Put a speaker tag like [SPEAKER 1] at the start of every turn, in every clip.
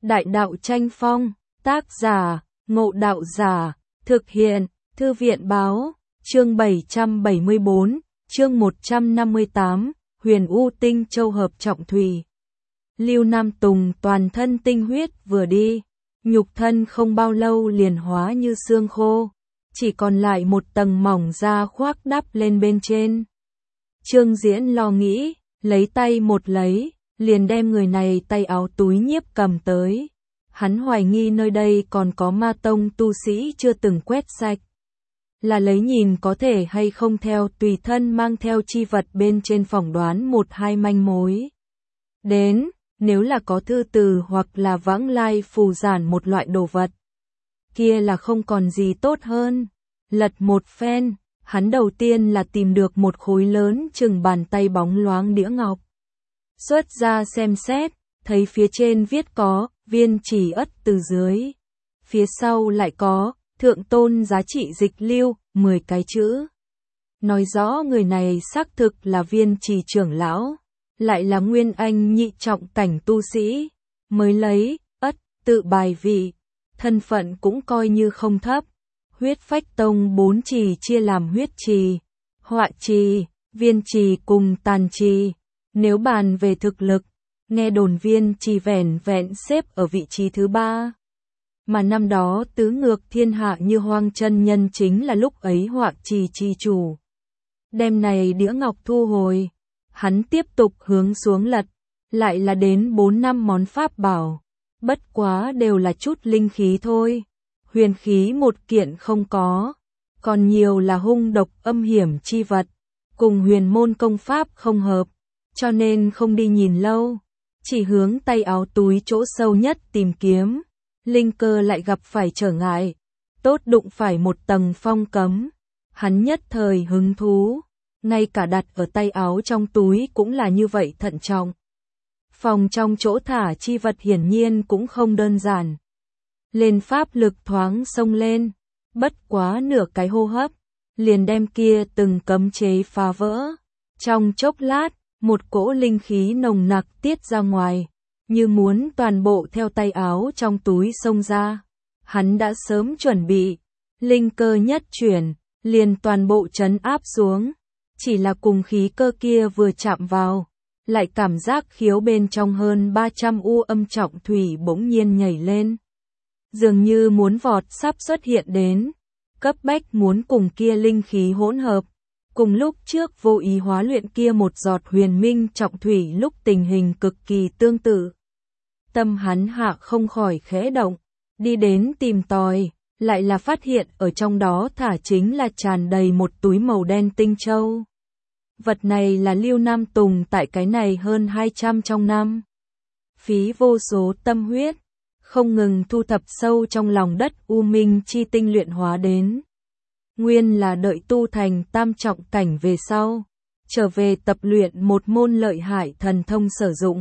[SPEAKER 1] Đại đạo tranh phong, tác giả, Ngộ Đạo Giả, thực hiện, Thư viện báo, chương 774, chương 158, Huyền U Tinh Châu hợp trọng thủy. Lưu Nam Tùng toàn thân tinh huyết vừa đi, nhục thân không bao lâu liền hóa như xương khô, chỉ còn lại một tầng mỏng da khoác đắp lên bên trên. Trương Diễn lo nghĩ, lấy tay một lấy, liền đem người này tay áo túi nhiếp cầm tới. Hắn hoài nghi nơi đây còn có ma tông tu sĩ chưa từng quét sạch. Là lấy nhìn có thể hay không theo tùy thân mang theo chi vật bên trên phỏng đoán một hai manh mối. Đến, nếu là có thư từ hoặc là vãng lai phù giản một loại đồ vật. Kia là không còn gì tốt hơn. Lật một phen, hắn đầu tiên là tìm được một khối lớn chừng bàn tay bóng loáng đĩa ngọc. Xuất ra xem xét, thấy phía trên viết có, viên chỉ ất từ dưới. Phía sau lại có, thượng tôn giá trị dịch lưu, 10 cái chữ. Nói rõ người này xác thực là viên trì trưởng lão, lại là nguyên anh nhị trọng cảnh tu sĩ, mới lấy, ất, tự bài vị, thân phận cũng coi như không thấp. Huyết Phách Tông 4 trì chia làm huyết trì, họa trì, viên trì cùng tàn trì. Nếu bàn về thực lực, nghe đồn viên trì vẻn vẹn xếp ở vị trí thứ 3. Mà năm đó tứ ngược thiên hạ như Hoang Chân Nhân chính là lúc ấy họa trì trì chủ. Đêm này đĩa ngọc thu hồi, hắn tiếp tục hướng xuống lật, lại là đến 4-5 món pháp bảo, bất quá đều là chút linh khí thôi. Huyền khí một kiện không có, còn nhiều là hung độc âm hiểm chi vật, cùng huyền môn công pháp không hợp, cho nên không đi nhìn lâu, chỉ hướng tay áo túi chỗ sâu nhất tìm kiếm. Linh cơ lại gặp phải trở ngại, tốt đụng phải một tầng phong cấm, hắn nhất thời hứng thú, ngay cả đặt ở tay áo trong túi cũng là như vậy thận trọng. Phòng trong chỗ thả chi vật hiển nhiên cũng không đơn giản. Lên pháp lực thoáng xông lên, bất quá nửa cái hô hấp, liền đem kia từng cấm chế phá vỡ. Trong chốc lát, một cỗ linh khí nồng nặc tiết ra ngoài, như muốn toàn bộ theo tay áo trong túi xông ra. Hắn đã sớm chuẩn bị, linh cơ nhất chuyển, liền toàn bộ trấn áp xuống. Chỉ là cùng khí cơ kia vừa chạm vào, lại cảm giác khiếu bên trong hơn 300 u âm trọng thủy bỗng nhiên nhảy lên. Dường như muốn vọt sắp xuất hiện đến, cấp bách muốn cùng kia linh khí hỗn hợp. Cùng lúc trước vô ý hóa luyện kia một giọt huyền minh trọng thủy lúc tình hình cực kỳ tương tự. Tâm hắn hạ không khỏi khẽ động, đi đến tìm tòi, lại là phát hiện ở trong đó thả chính là tràn đầy một túi màu đen tinh châu. Vật này là Lưu Nam Tùng tại cái này hơn 200 trong năm. Phí vô số tâm huyết, không ngừng thu thập sâu trong lòng đất u minh chi tinh luyện hóa đến. Nguyên là đợi tu thành tam trọng cảnh về sau, trở về tập luyện một môn lợi hại thần thông sử dụng.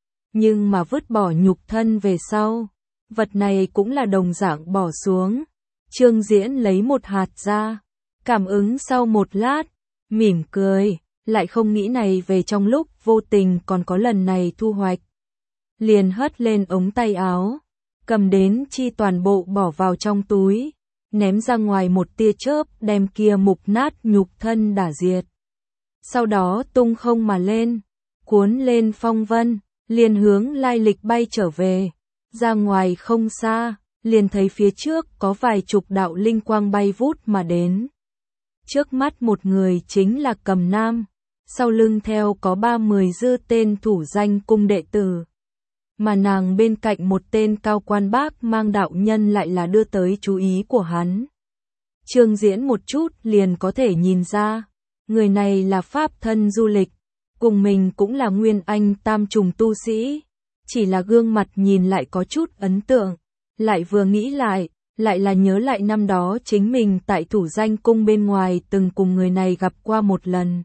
[SPEAKER 1] Nhưng mà vứt bỏ nhục thân về sau, vật này cũng là đồng dạng bỏ xuống. Trương Diễn lấy một hạt ra, cảm ứng sau một lát, mỉm cười, lại không nghĩ này về trong lúc vô tình còn có lần này thu hoạch. Liền hất lên ống tay áo, cầm đến chi toàn bộ bỏ vào trong túi, ném ra ngoài một tia chớp đem kia mục nát nhục thân đả diệt. Sau đó tung không mà lên, cuốn lên phong vân, liền hướng lai lịch bay trở về. Ra ngoài không xa, liền thấy phía trước có vài chục đạo linh quang bay vút mà đến. Trước mắt một người chính là Cầm Nam, sau lưng theo có 30 dư tên thủ danh cung đệ tử. Mà nàng bên cạnh một tên cao quan bác mang đạo nhân lại là đưa tới chú ý của hắn. Trương Diễn một chút liền có thể nhìn ra, người này là pháp thân du lịch, cùng mình cũng là nguyên anh tam trùng tu sĩ, chỉ là gương mặt nhìn lại có chút ấn tượng, lại vừa nghĩ lại là nhớ lại năm đó chính mình tại thủ danh cung bên ngoài từng cùng người này gặp qua một lần.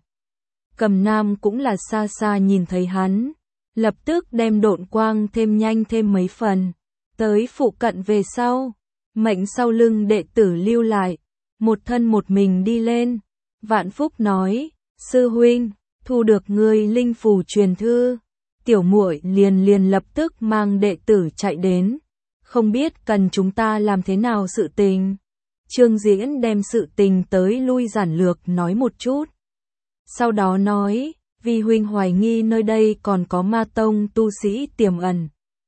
[SPEAKER 1] Cầm Nam cũng là xa xa nhìn thấy hắn, lập tức đem độn quang thêm nhanh thêm mấy phần, tới phụ cận về sau, mệnh sau lưng đệ tử lưu lại, một thân một mình đi lên. Vạn Phúc nói, sư huynh, thu được ngươi linh phù truyền thư, tiểu muội liền lập tức mang đệ tử chạy đến, không biết cần chúng ta làm thế nào sự tình. Trương Diễn đem sự tình tới lui giản lược nói một chút. Sau đó nói, vì huynh hoài nghi nơi đây còn có ma tông tu sĩ tiềm ẩn.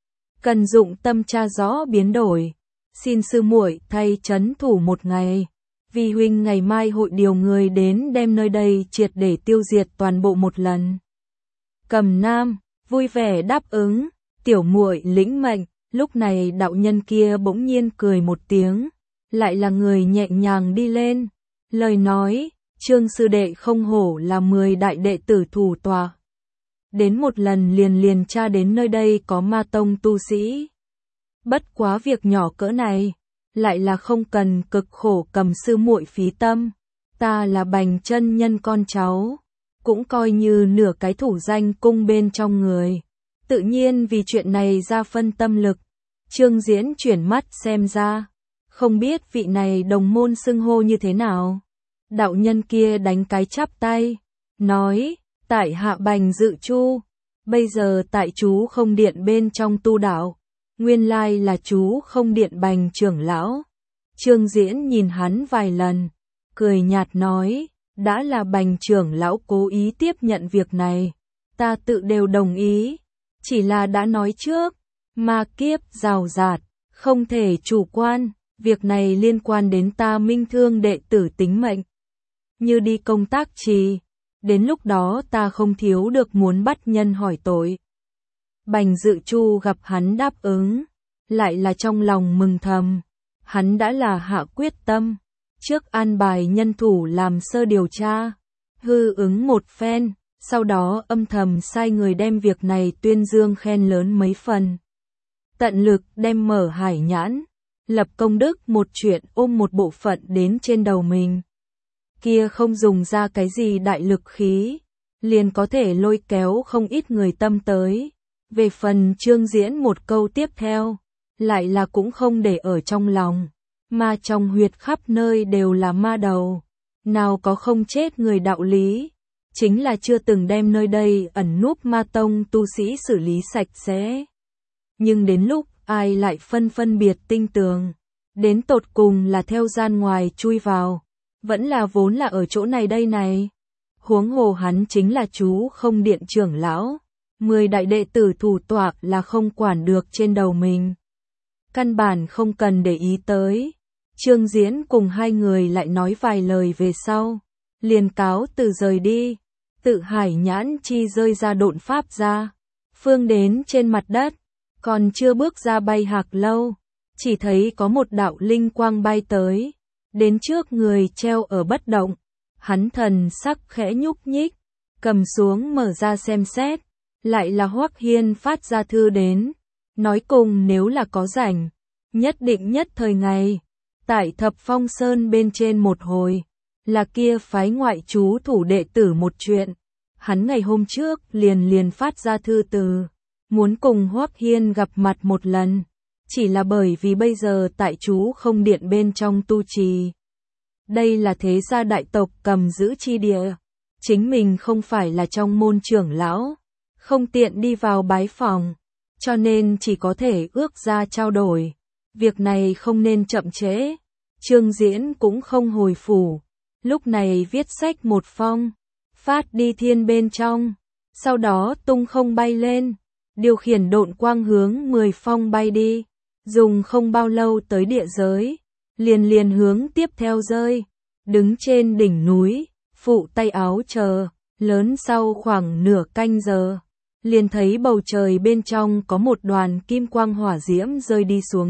[SPEAKER 1] Cần dụng tâm tra rõ biến đổi, xin sư muội thay trấn thủ một ngày. Vì huynh ngày mai hội điều người đến đem nơi đây triệt để tiêu diệt toàn bộ một lần. Cầm Nam vui vẻ đáp ứng, tiểu muội lĩnh mệnh. Lúc này đạo nhân kia bỗng nhiên cười một tiếng, lại là người nhẹ nhàng đi lên, lời nói, Trương sư đệ không hổ là 10 đại đệ tử thủ tọa. Đến một lần liền tra đến nơi đây có ma tông tu sĩ. Bất quá việc nhỏ cỡ này, lại là không cần cực khổ cầm sư muội phí tâm. Ta là Bành chân nhân con cháu, cũng coi như nửa cái thủ danh cung bên trong người. Tự nhiên vì chuyện này ra phân tâm lực. Trương Diễn chuyển mắt xem ra, không biết vị này đồng môn xưng hô như thế nào. Đạo nhân kia đánh cái chắp tay, nói, tại hạ Bành Dự Chu, bây giờ tại chú không điện bên trong tu đạo, nguyên lai là chú không điện Bành trưởng lão. Trương Diễn nhìn hắn vài lần, cười nhạt nói, đã là Bành trưởng lão cố ý tiếp nhận việc này, ta tự đều đồng ý, chỉ là đã nói trước, ma kiếp rào rạt, không thể chủ quan, việc này liên quan đến ta minh thương đệ tử tính mệnh. Như đi công tác trì, đến lúc đó ta không thiếu được muốn bắt nhân hỏi tội. Bành Dự Chu gặp hắn đáp ứng, lại là trong lòng mừng thầm, hắn đã là hạ quyết tâm, trước an bài nhân thủ làm sơ điều tra, hư ứng một phen, sau đó âm thầm sai người đem việc này tuyên dương khen lớn mấy phần. Tận lực đem mở hải nhãn, lập công đức một chuyện ôm một bộ phận đến trên đầu mình. Kia không dùng ra cái gì đại lực khí, liền có thể lôi kéo không ít người tâm tới. Về phần Trương Diễn một câu tiếp theo, lại là cũng không để ở trong lòng. Ma trong huyệt khắp nơi đều là ma đầu, nào có không chết người đạo lý. Chính là chưa từng đem nơi đây ẩn núp ma tông tu sĩ xử lý sạch sẽ. Nhưng đến lúc ai lại phân biệt tinh tường, đến tột cùng là theo gian ngoài chui vào, vẫn là vốn là ở chỗ này đây này. Huống hồ hắn chính là chú không điện trưởng lão, 10 đại đệ tử thủ tọa là không quản được trên đầu mình. Căn bản không cần để ý tới. Trương Diễn cùng hai người lại nói vài lời về sau, liền cáo từ rời đi, tự hải nhãn chi rơi ra độn pháp ra, phương đến trên mặt đất, còn chưa bước ra bay hạc lâu, chỉ thấy có một đạo linh quang bay tới, đến trước người treo ở bất động, hắn thần sắc khẽ nhúc nhích, cầm xuống mở ra xem xét, lại là Hoắc Hiên phát ra thư đến, nói cùng nếu là có rảnh, nhất định nhất thời ngày, tại Thập Phong Sơn bên trên một hồi, là kia phái ngoại trú thủ đệ tử một chuyện. Hắn ngày hôm trước liền phát ra thư từ, muốn cùng Hoắc Hiên gặp mặt một lần, chỉ là bởi vì bây giờ tại chú không điện bên trong tu trì. Đây là thế gia đại tộc cầm giữ chi địa, chính mình không phải là trong môn trưởng lão, không tiện đi vào bái phòng, cho nên chỉ có thể ước ra trao đổi. Việc này không nên chậm trễ. Trương Diễn cũng không hồi phủ, lúc này viết sách một phong, phát đi thiên bên trong, sau đó tung không bay lên, điều khiển độn quang hướng 10 phong bay đi, dùng không bao lâu tới địa giới, liền hướng tiếp theo rơi, đứng trên đỉnh núi, phụ tay áo chờ, lớn sau khoảng nửa canh giờ, liền thấy bầu trời bên trong có một đoàn kim quang hỏa diễm rơi đi xuống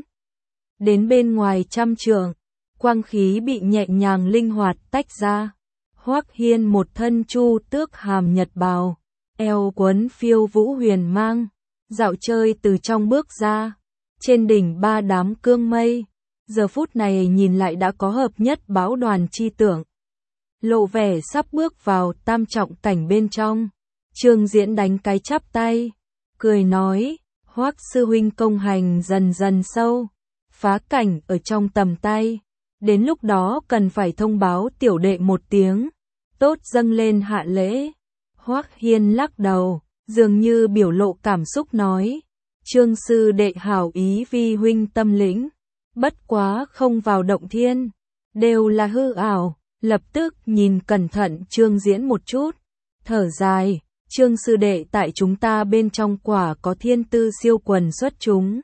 [SPEAKER 1] đến bên ngoài trăm trượng, quang khí bị nhẹ nhàng linh hoạt tách ra. Hoắc Hiên một thân chu tước hàm nhật bào, eo quấn phiêu vũ huyền mang, dạo chơi từ trong bước ra, trên đỉnh 3 đám cương mây, giờ phút này nhìn lại đã có hợp nhất báo đoàn chi tưởng. Lộ vẻ sắp bước vào tam trọng cảnh bên trong, Trương Diễn đánh cái chắp tay, cười nói, Hoắc sư huynh công hành dần dần sâu, phá cảnh ở trong tầm tay, đến lúc đó cần phải thông báo tiểu đệ một tiếng, tốt dâng lên hạ lễ. Hoắc Hiên lắc đầu, dường như biểu lộ cảm xúc nói, Trương sư đệ hảo ý vi huynh tâm lĩnh, bất quá không vào động thiên, đều là hư ảo, lập tức nhìn cẩn thận Trương Diễn một chút, thở dài, Trương sư đệ tại chúng ta bên trong quả có thiên tư siêu quần xuất chúng.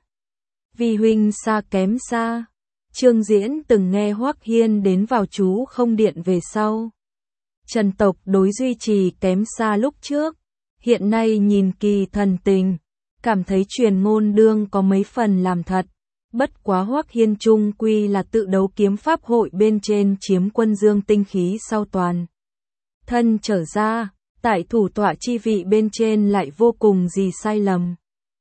[SPEAKER 1] Vi huynh xa kém xa. Trương Diễn từng nghe Hoắc Hiên đến vào chú không điện về sau. Trần tộc đối duy trì kém xa lúc trước, hiện nay nhìn kỳ thần tình, cảm thấy truyền ngôn đương có mấy phần làm thật. Bất quá Hoắc Hiên trung quy là tự đấu kiếm pháp hội bên trên chiếm quân dương tinh khí sau toàn. Thân trở ra, tại thủ tọa chi vị bên trên lại vô cùng gì sai lầm.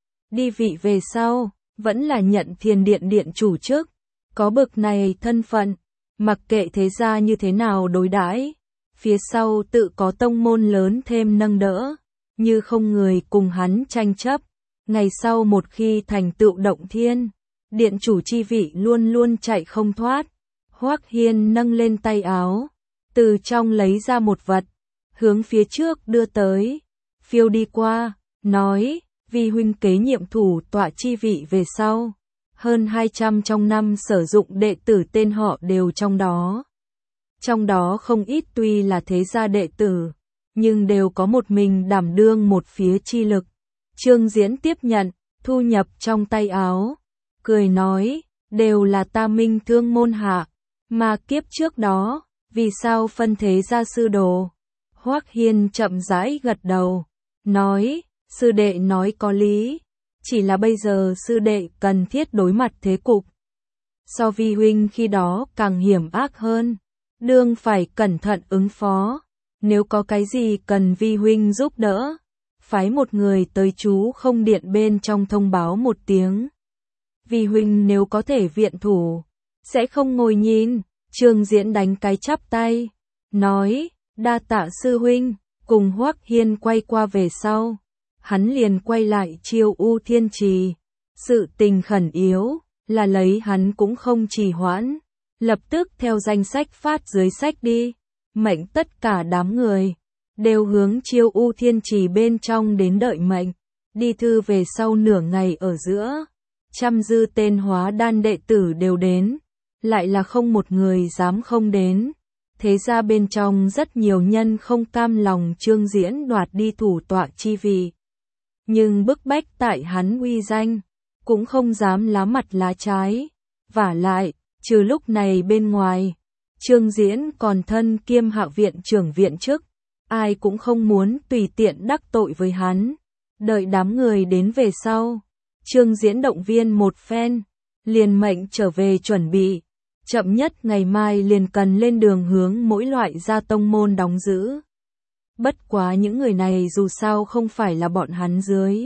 [SPEAKER 1] Đi vị về sau, vẫn là nhận Thiền Điện điện chủ chức, có bực này thân phận, mặc kệ thế gia như thế nào đối đãi, phía sau tự có tông môn lớn thêm nâng đỡ, như không người cùng hắn tranh chấp, ngày sau một khi thành tựu động thiên, điện chủ chi vị luôn luôn chạy không thoát. Hoắc Hiên nâng lên tay áo, từ trong lấy ra một vật, hướng phía trước đưa tới, phiêu đi qua, nói, Vi huynh kế nhiệm thủ tọa chi vị về sau, hơn 200 trong năm sử dụng đệ tử tên họ đều trong đó. Trong đó không ít tuy là thế gia đệ tử, nhưng đều có một mình đảm đương một phía chi lực. Trương Diễn tiếp nhận, thu nhập trong tay áo, cười nói, đều là ta minh thương môn hạ, mà kiếp trước đó, vì sao phân thế gia sư đồ? Hoắc Hiên chậm rãi gật đầu, nói, sư đệ nói có lý, chỉ là bây giờ sư đệ cần thiết đối mặt thế cục. So vi huynh khi đó càng hiểm ác hơn, đương phải cẩn thận ứng phó, nếu có cái gì cần vi huynh giúp đỡ, phái một người tới chú không điện bên trong thông báo một tiếng. Vi huynh nếu có thể viện thủ, sẽ không ngồi nhìn. Trương Diễn đánh cái chắp tay, nói, đa tạ sư huynh, cùng Hoắc Hiên quay qua về sau. Hắn liền quay lại Chiêu U Thiên Trì, sự tình khẩn yếu, là lấy hắn cũng không trì hoãn, lập tức theo danh sách phát dưới sách đi, mệnh tất cả đám người, đều hướng Chiêu U Thiên Trì bên trong đến đợi mệnh, đi thư về sau nửa ngày ở giữa, trăm dư tên hóa đan đệ tử đều đến, lại là không một người dám không đến. Thế ra bên trong rất nhiều nhân không cam lòng Trương Diễn đoạt đi thủ tọa chi vị, nhưng bức bách tại hắn uy danh, cũng không dám lá mặt lá trái. Vả lại, trừ lúc này bên ngoài, Trương Diễn còn thân kiêm Hạ viện trưởng viện chức, ai cũng không muốn tùy tiện đắc tội với hắn. Đợi đám người đến về sau, Trương Diễn động viên một phen, liền mệnh trở về chuẩn bị, chậm nhất ngày mai liền cần lên đường hướng mỗi loại gia tông môn đóng giữ. Bất quá những người này dù sao không phải là bọn hắn dưới,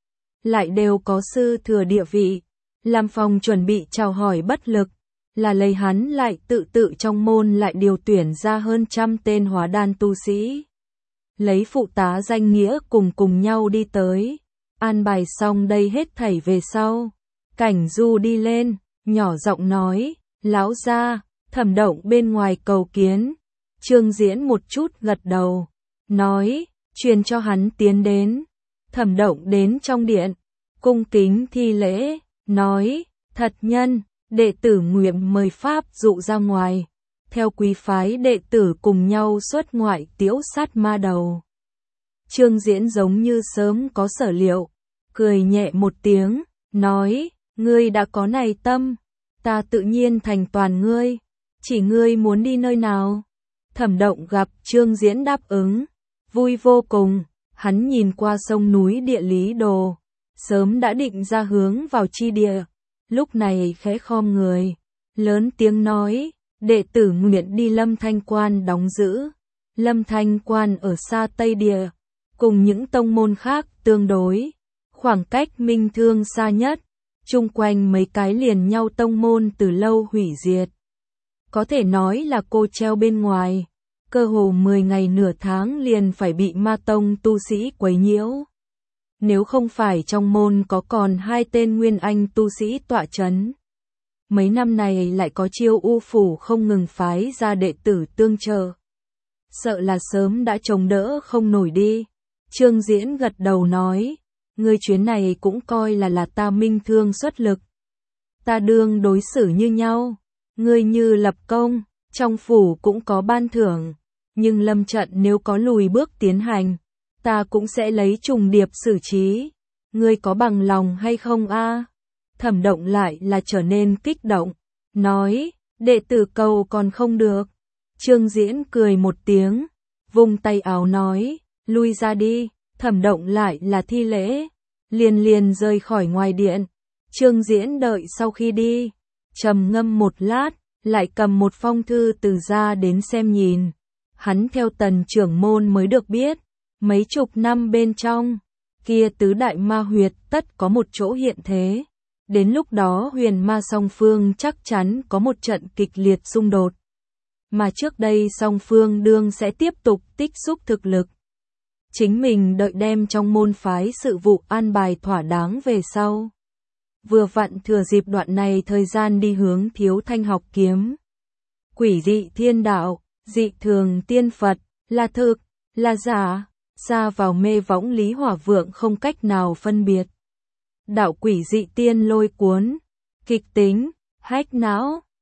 [SPEAKER 1] lại đều có sư thừa địa vị, làm phòng chuẩn bị chào hỏi bất lực, là lấy hắn lại tự trong môn lại điều tuyển ra hơn 100 tên hóa đan tu sĩ. Lấy phụ tá danh nghĩa cùng nhau đi tới, an bài xong đây hết thảy về sau. Cảnh Du đi lên, nhỏ giọng nói, lão gia, Thẩm Động bên ngoài cầu kiến. Trương Diễn một chút gật đầu, nói, truyền cho hắn tiến đến. Thẩm Động đến trong điện, cung kính thi lễ, nói, thật nhân, đệ tử nguyện mời pháp dụ ra ngoài, theo quý phái đệ tử cùng nhau xuất ngoại tiễu sát ma đầu. Trương Diễn giống như sớm có sở liệu, cười nhẹ một tiếng, nói, ngươi đã có này tâm, ta tự nhiên thành toàn ngươi, chỉ ngươi muốn đi nơi nào. Thẩm Động gặp Trương Diễn đáp ứng, vui vô cùng, hắn nhìn qua sông núi địa lý đồ, sớm đã định ra hướng vào chi địa, lúc này khẽ khom người, lớn tiếng nói, đệ tử nguyện đi Lâm Thanh Quan đóng giữ. Lâm Thanh Quan ở xa Tây Địa, cùng những tông môn khác tương đối, khoảng cách Minh Thương xa nhất, chung quanh mấy cái liền nhau tông môn từ lâu hủy diệt. Có thể nói là cô treo bên ngoài, cơ hồ 10 ngày nửa tháng liền phải bị ma tông tu sĩ quấy nhiễu. Nếu không phải trong môn có còn 2 tên nguyên anh tu sĩ tọa chấn, mấy năm này lại có Chiêu U phủ không ngừng phái ra đệ tử tương trợ, sợ là sớm đã chống đỡ không nổi đi. Trương Diễn gật đầu nói, ngươi chuyến này cũng coi là ta minh thương xuất lực. Ta đương đối xử như nhau, ngươi như lập công, trong phủ cũng có ban thưởng, nhưng lâm trận nếu có lùi bước tiến hành, ta cũng sẽ lấy trùng điệp xử trí. Ngươi có bằng lòng hay không a? Thẩm Động lại là trở nên kích động, nói, đệ tử cầu còn không được. Trương Diễn cười một tiếng, vung tay áo nói, lui ra đi. Thẩm Động lại là thi lễ, liền rời khỏi ngoài điện. Trương Diễn đợi sau khi đi, trầm ngâm một lát, lại cầm một phong thư từ ra đến xem nhìn. Hắn theo Tần trưởng môn mới được biết, mấy chục năm bên trong, kia tứ đại ma huyệt tất có một chỗ hiện thế. Đến lúc đó huyền ma song phương chắc chắn có một trận kịch liệt xung đột. Mà trước đây song phương đương sẽ tiếp tục tích xúc thực lực. Chính mình đợi đem trong môn phái sự vụ an bài thỏa đáng về sau. Vừa vặn thừa dịp đoạn này thời gian đi hướng Thiếu Thanh học kiếm. Quỷ dị thiên đạo, dị thường tiên Phật, là thực, là giả, xa vào mê võng Lý Hỏa Vượng không cách nào phân biệt. Đạo quỷ dị tiên lôi cuốn, kịch tính, hách não,